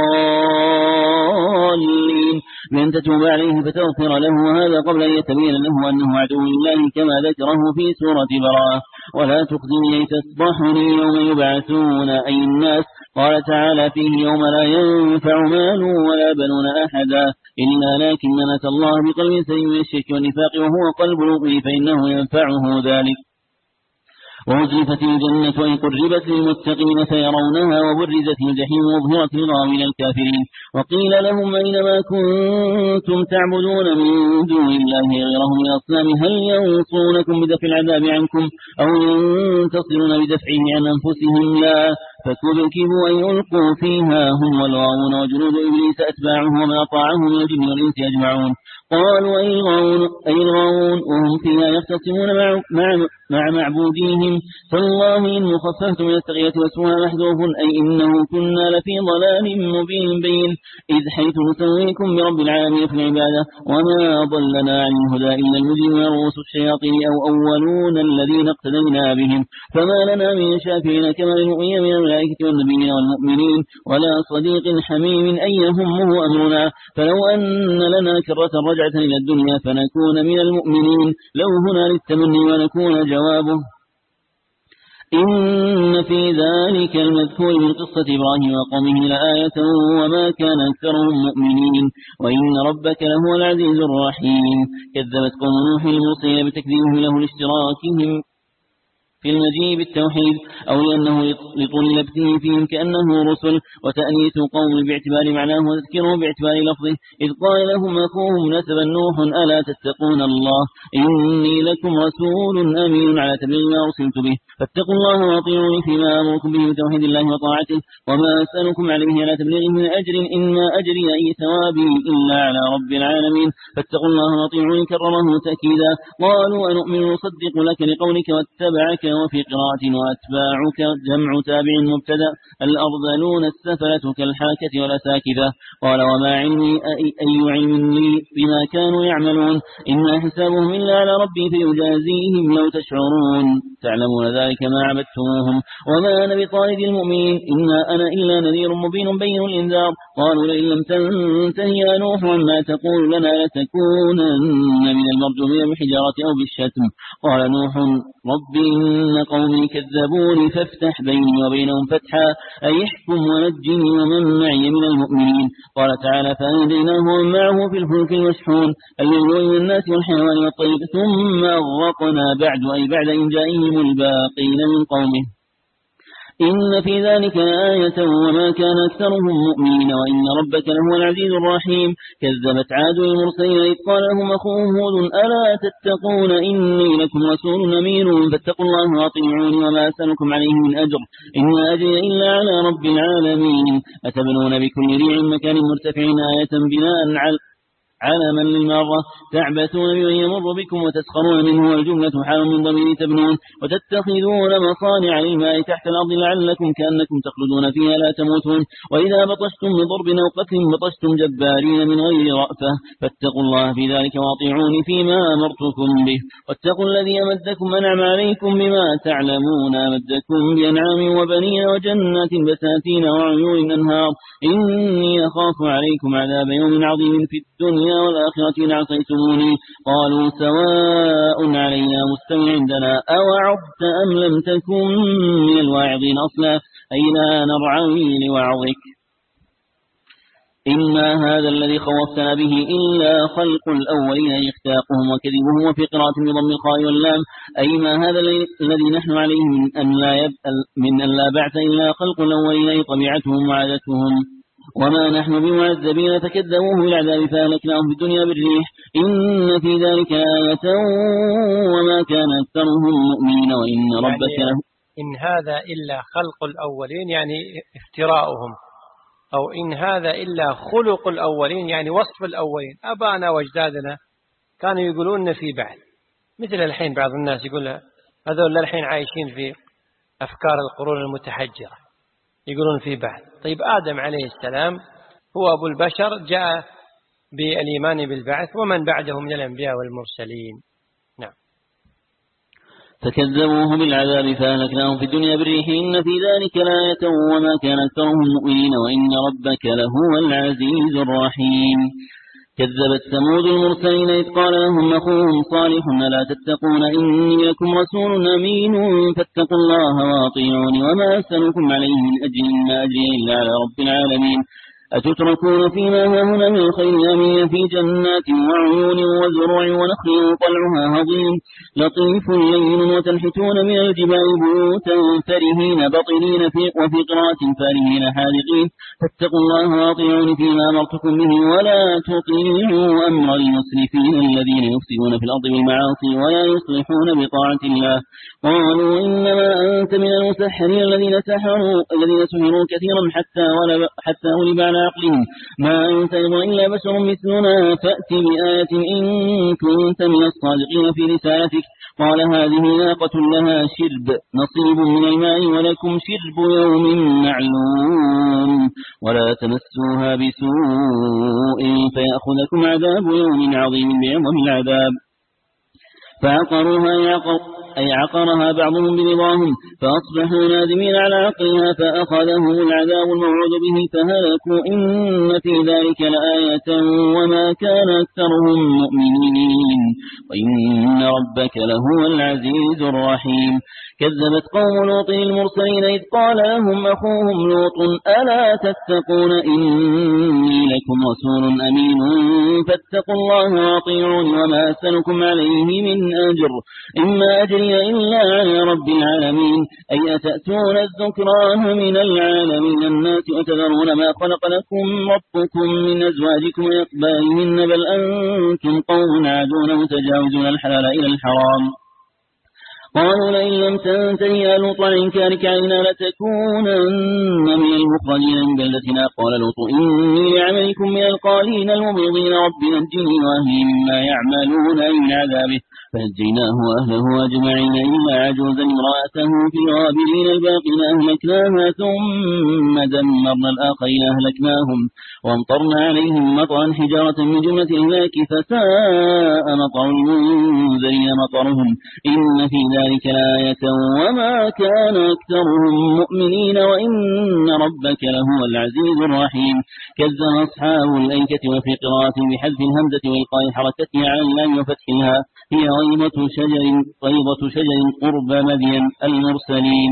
الضالين لن تتوب عليه فتغفر له وهذا قبل أن يتبين له أنه عدو لله كما ذكره في سورة براءة ولا تخزني تصبحني يوم يبعثون أي الناس. قال تعالى فيه يوم لا ينفع مال ولا بنون أحدا إلا لكن من أتى الله بقلب سليم من الشرك والنفاق وهو قلب المؤمن فإنه ينفعه ذلك. وأزلفت الجنة وإن قربت للمتقين فيرونها وبرزت الجحيم مظهرة الغاوين الكافرين وقيل لهم أينما كنتم تعبدون من دون الله غيره من الأصنام هل ينصرونكم بدفع العذاب عنكم أو ينتصرون بدفعه عن أنفسهم لا فكبكبوا أن يلقوا فيها هم والغاوون وجنود إبليس أتباعه وما أطاعه من الجن والإنس أجمعون قالوا أي الغاوون وهم فيها يختصمون مع معبوديهم فالله إن خففت من التغيير واسمها محذوف أي إنه كنا لفي ضلال مبين بين إذ حيث نسويكم برب العالمين في العبادة وما ضلنا عن الهدى إلا المجرمون ورؤوس الشياطين أو أولون الذين اقتدينا بهم فما لنا من شافعين كما للمؤمنين من الملائكة والنبيين والمؤمنين ولا صديق حميم أن يهمه أمرنا فلو أن لنا كرة رجعة إلى الدنيا فنكون من المؤمنين لو هنا للتمني ونكون جوابه إن في ذلك المذكور من قصة إبراهيم وقومه لآية وما كان أكثرهم مؤمنين وإن ربك لهو العزيز الرحيم كذبت قوم نوح المرسلين بتكذيبهم له لاشتراكهم في المجيء بالتوحيد أو لأنه لطول لبثه فيهم كأنه رسل وتأنيث قوم باعتبار معناه وتذكره باعتبار لفظه إذ قال لهم أخوهم نسبا نوح ألا تتقون الله إني لكم رسول أمين على تبليغ ما أرسلت به فاتقوا الله وأطيعوني فيما أمركم به بتوحيد الله وطاعته وما أسألكم عليه على تبليغه من أجر إنما أجري أي ثوابي إلا على رب العالمين فاتقوا الله وأطيعوني كرره تأكيدا قالوا أنؤمن نصدق لك لقولك واتبعك وفي قراءة وأتباعك جمع تابع مبتدأ الأرذلون السفلة كالحاكة والأساكذة قال وما علمي أي علم لي بما كانوا يعملون إن حسابهم إلا على ربي فيجازيهم لو تشعرون تعلمون ذلك ما عبدتموهم وما أنا بطارد المؤمنين إنا أنا إلا نذير مبين بين الإنذار قالوا لئن لم تنته يا نوح عما تقول لنا لتكونن من المرجومين بالحجارة أو بالشتم قال نوح ربي إن قومي كذبوني فافتح بيني وبينهم فتحا أي احكم ونجني ومن معي من المؤمنين قال تعالى فأنجيناه ومن معه في الفلك المشحون الذي من الناس والحيوان والطير ثم أغرقنا بعد أي بعد إنجائهم الباقين من قومه إن في ذلك آية وما كان أكثرهم مؤمنين وإن ربك لهو العزيز الرحيم كذبت عاد المرسلين إذ قال لهم أخوهم هود ألا تتقون إني لكم رسول أمين فاتقوا الله وأطيعوني وما أسألكم عليه من أجر إن أجري إلا على رب العالمين أتبنون بكل ريع مكان مرتفع آية بناء علما للمرة تعبثون بمن يمر بكم وتسخرون منه والجملة حال من ضمير تبنون وتتخذون مصانع للماء تحت الأرض لعلكم كأنكم تخلدون فيها لا تموتون وإذا بطشتم بضرب أو قتل بطشتم جبارين من غير رأفة فاتقوا الله في ذلك وأطيعوني فيما أمرتكم به واتقوا الذي أمدكم أنعم عليكم بما تعلمون أمدكم بأنعام وبنين وجنات بساتين وعيون أنهار إني أخاف عليكم عذاب يوم عظيم في الدنيا والآخرة إن عصيتموني قالوا سواء علينا مستوى عندنا أوعظت أم لم تكن من الواعظين أصلا أي لا نرعوي لوعظك إما هذا الذي خوفتنا به إلا خلق الأولين اختاقهم وكذبهم وفي قراءة بضم الخاء واللام أي ما هذا الذي نحن عليه من أن لا بعث إلا خلق الأولين طبيعتهم وعادتهم وما نحن بمعذبين فكذبوه بالعذاب فأهلكناهم في الدنيا بالريح إن في ذلك آية وما كان أكثرهم مؤمنين وإن ربك له إن هذا إلا خلق الأولين يعني افتراؤهم أو إن هذا إلا خلق الأولين يعني وصف الأولين أبانا واجدادنا كانوا يقولون في بعث مثل الحين بعض الناس يقول هذول الحين عايشين في أفكار القرون المتحجرة يقولون في بعث طيب آدم عليه السلام هو أبو البشر جاء بالإيمان بالبعث ومن بعده من الأنبياء والمرسلين نعم فكذبوه بالعذاب فأهلكناهم في الدنيا بالريح إن في ذلك لآية وما كان أكثرهم مؤمنين وإن ربك لهو العزيز الرحيم كذبت ثمود المرسلين إذ قال لهم أخوهم صالح لا تتقون إني لكم رسول أمين فاتقوا الله وأطيعوني وما أسألكم عليه من أجر إن أجري إلا على رب العالمين أتتركون فيما هاهنا من الخير آمنين في جنات وعيون وزروع ونخل طلعها هضيم لطيف لين وتنحتون من الجبال بيوتا فرهين بطلين وفي قراءة فارهين حاذقين فاتقوا الله واطيعون فيما أمرتكم به ولا تطيعوا أمر المسرفين الذين يفسدون في الأرض بالمعاصي ولا يصلحون بطاعة الله قالوا إنما أنت من المسحرين الذين سحروا كثيرا حتى غلب على عقلهم ما أنت إلا بشر مثلنا فأت بآية إن كنت من الصادقين في رسالتك قال هذه ناقة لها شرب نصيب من الماء ولكم شرب يوم معلوم ولا تمسوها بسوء فيأخذكم عذاب يوم عظيم بعظم العذاب فعقروها أي عقرها بعضهم برضاهم فأصبحوا نادمين على عقلها فأخذهم العذاب الموعود به فهلكوا إن في ذلك لآية وما كان أكثرهم مؤمنين وإن ربك لهو العزيز الرحيم كذبت قوم لوط المرسلين إذ قال لهم أخوهم لوط ألا تتقون إني لكم رسول أمين فاتقوا الله وأطيعون وما أسألكم عليه من أجر إما أجري إلا على رب العالمين أي أتأتون الذكران من العالمين الناس وتذرون ما خلق لكم ربكم من أزواجكم وإقبالهن بل أنتم قوم عادون متجاوزون الحلال إلى الحرام قالوا لئن لم تنتهي يا لوط عن إنكارك علينا لتكونن من المخرجين من بلدتنا قال لوط إني لعملكم من القالين المبغضين رب نجني وأهلي مما يعملون من عذابه فنجيناه وأهله أجمعين إلا عجوزا امرأته في الغابرين الباقين أهلكناها ثم دمرنا الآخرين أهلكناهم وامطرنا عليهم مطرا حجارة من جملة الهلاك فساء مطر المنذرين مطرهم إن في ذلك لآية وما كان أكثرهم مؤمنين وإن ربك لهو العزيز الرحيم كذب أصحاب الأيكة وفي قراءة بحذف الهمزة وإلقاء حركتها على اللام وفتحها هي غيضة شجر قرب مدين المرسلين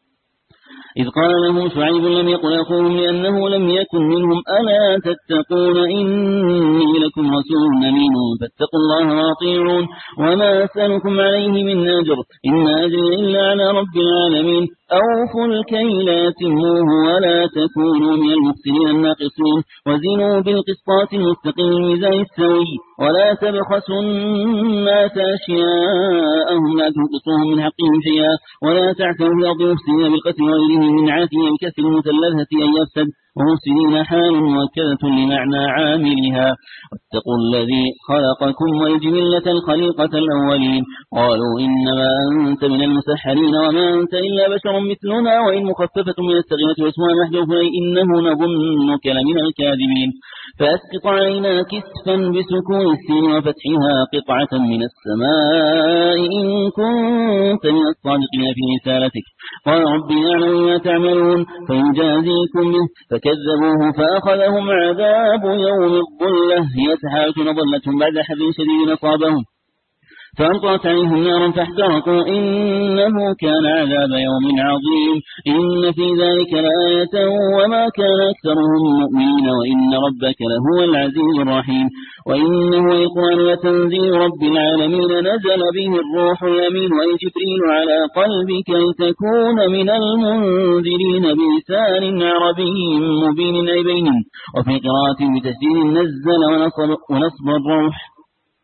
إذ قال لهم شعيب لم يقل أخوهم لأنه لم يكن منهم ألا تتقون إني لكم رسول أمين فاتقوا الله وأطيعون وما أسألكم عليه من أجر إن أجري إلا على رب العالمين أوفوا الكيل يتموه ولا تكونوا من المفسدين الناقصين وزنوا بالقسطاس المستقيم الميزان السوي ولا تبخسوا الناس أشياءهم لا تنقصوهم من حقهم شيئا ولا تعثوا في الأرض مفسدين بالقتل وغيره من عاتية الكسر المثلثة أن يفسد ومفسدين حال مؤكدة لمعنى عاملها واتقوا الذي خلقكم والجبلة الخليقة الأولين قالوا إنما أنت من المسحرين وما أنت إلا بشر مثلنا وإن مخففة من السغينة واسمها محذوف إنه نظنك لمن الكاذبين فأسقط علينا كسفا بسكون السين وفتحها قطعة من السماء إن كنت من الصادقين في رسالتك قال ربي أعلم ما تعملون فيجازيكم به فكذبوه فأخذهم عذاب يوم الظلة هي سحابة ظلتهم بعد حر شديد أصابهم فأمطرت عليهم نارا فاحترقوا إنه كان عذاب يوم عظيم إن في ذلك لآية وما كان أكثرهم مؤمنين وإن ربك لهو العزيز الرحيم وإنه القرآن لتنزيل رب العالمين نزل به الروح الأمين وجبريل على قلبك لتكون من المنذرين بلسان عربي مبين أي بين وفي قراءة بتسجيل نزل ونصب الروح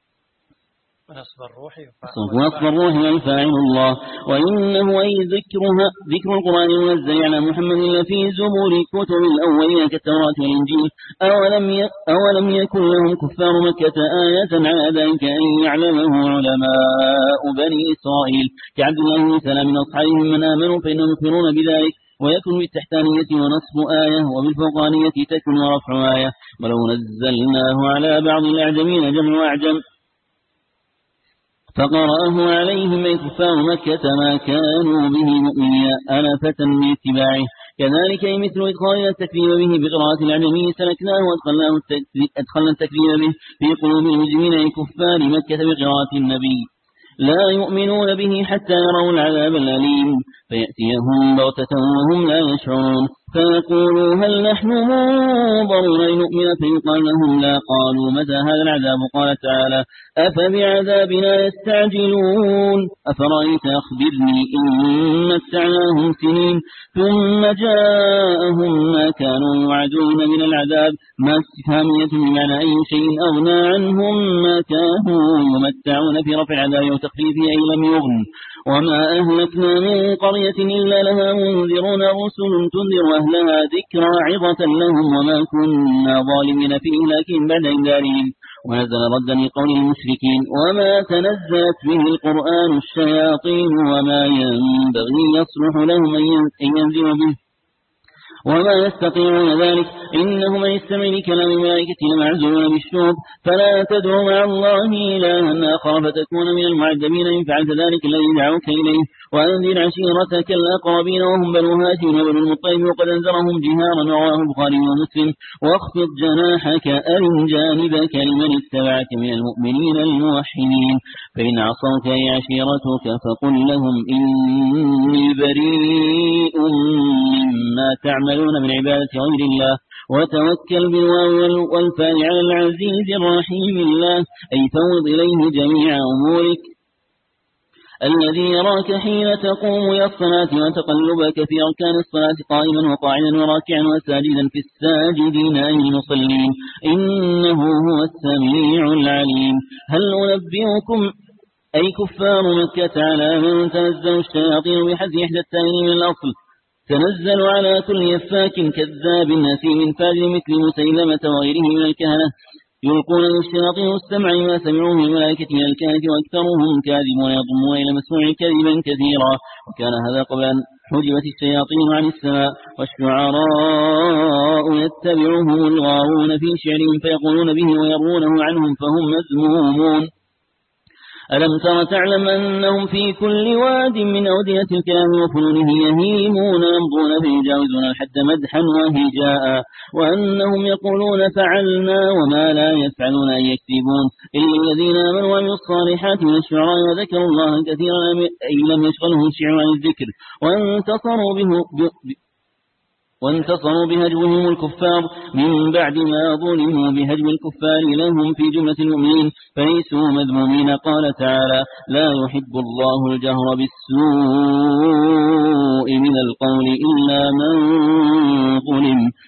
ونصب الروح والفاعل الله وإنه أي ذكر القرآن المنزل على محمد في زبور كتب الأولين كالتوراة والإنجيل أولم يكن لهم كفار مكة آية على ذلك أن يعلمه علماء بني إسرائيل كعبد الله بن سلام من أصحابهم من آمنوا فإنهم يكفرون بذلك ويكون بالتحتانية ونصب آية وبالفوقانية تكن ورفع آية ولو نزلناه على بعض الأعجمين جمع أعجم فقرأه عليهم أي كفار مكة ما كانوا به مؤمنين أنفة من اتباعه كذلك مثل إدخالنا التكذيب به بقراءة العجمي سلكناه وأدخلنا التكذيب به في قلوب المجرمين أي كفار مكة بقراءة النبي لا يؤمنون به حتى يروا العذاب الأليم فيأتيهم بغتة وهم لا يشعرون فيقولوا هل نحن منظرون لنؤمن فيقال لهم لا. قالوا متى هذا العذاب؟ قال تعالى أفبعذابنا يستعجلون أفرأيت أخبرني إن متعناهم سنين ثم جاءهم ما كانوا يوعدون من العذاب. ما استفهامية بمعنى أي شيء أغنى عنهم ما كانوا يمتعون في رفع العذاب وتخفيفه أي لم يغن. وما أهلكنا من قرية إلا لها منذرون رسل تنذر أهلها ذكرى عظة لهم وما كنا ظالمين في إهلاكهم بعد إنذارهم. ونزل ردا لقول المشركين وما تنزلت به القرآن الشياطين وما ينبغي يصلح لهم أن ينزلوا به وما يستطيعون ذلك إنهم يستمع لكلام الملائكة لمعزولون بالشوب. فلا تدعوا مع الله إلها آخر فتكون من المعذبين إن فعلت ذلك الذي دعوك إليه. وأنذر عشيرتك الأقربين وهم بنو هاشم وبنو المطلب وقد أنذرهم جهارا رواه البخاري ومسلم. واخفض جناحك أرم جانبك لمن اتبعك من المؤمنين الموحدين. فإن عصوك أي عشيرتك فقل لهم إني بريء مما تعملون من عبادة غير الله وتوكل بالواو والفاء على العزيز الرحيم الله أي فوض إليه جميع أمورك الذي يراك حين تقوم إلى الصلاة وتقلبك في أركان الصلاة قائما وقاعدا وراكعا وساجدا في الساجدين أي المصلين إنه هو السميع العليم. هل أنبئكم أي كفار مكة على من تنزل الشياطين بحذف إحدى التائين من الأصل تنزل على كل يفاك كذاب نسيم فاجر مثل مسيلمة وغيره من الكهنة يلقون للشياطين السمع ما سمعوه من الملائكة من الكهنة وأكثرهم كاذبون يضمون إلى مسموع كذبا كثيرا. وكان هذا قبل أن حجبت الشياطين عن السماء والشعراء يتبعهم الغاوون في شعرهم فيقولون به ويرونه عنهم فهم مذمومون. ألم تر تعلم أنهم في كل واد من أودية الكلام وفنونه يهيمون يمضون فيجاوزون الحد مدحا وهجاء وأنهم يقولون فعلنا وما لا يفعلون أن يكذبون إلا الذين آمنوا وعملوا الصالحات من الشعراء وذكروا الله كثيرا أي لم يشغلهم الشعر عن الذكر وانتصروا بهجوهم الكفار من بعد ما ظلموا بهجم الكفار لهم في جملة المؤمنين فليسوا مذمومين. قال تعالى لا يحب الله الجهر بالسوء من القول إلا من ظلم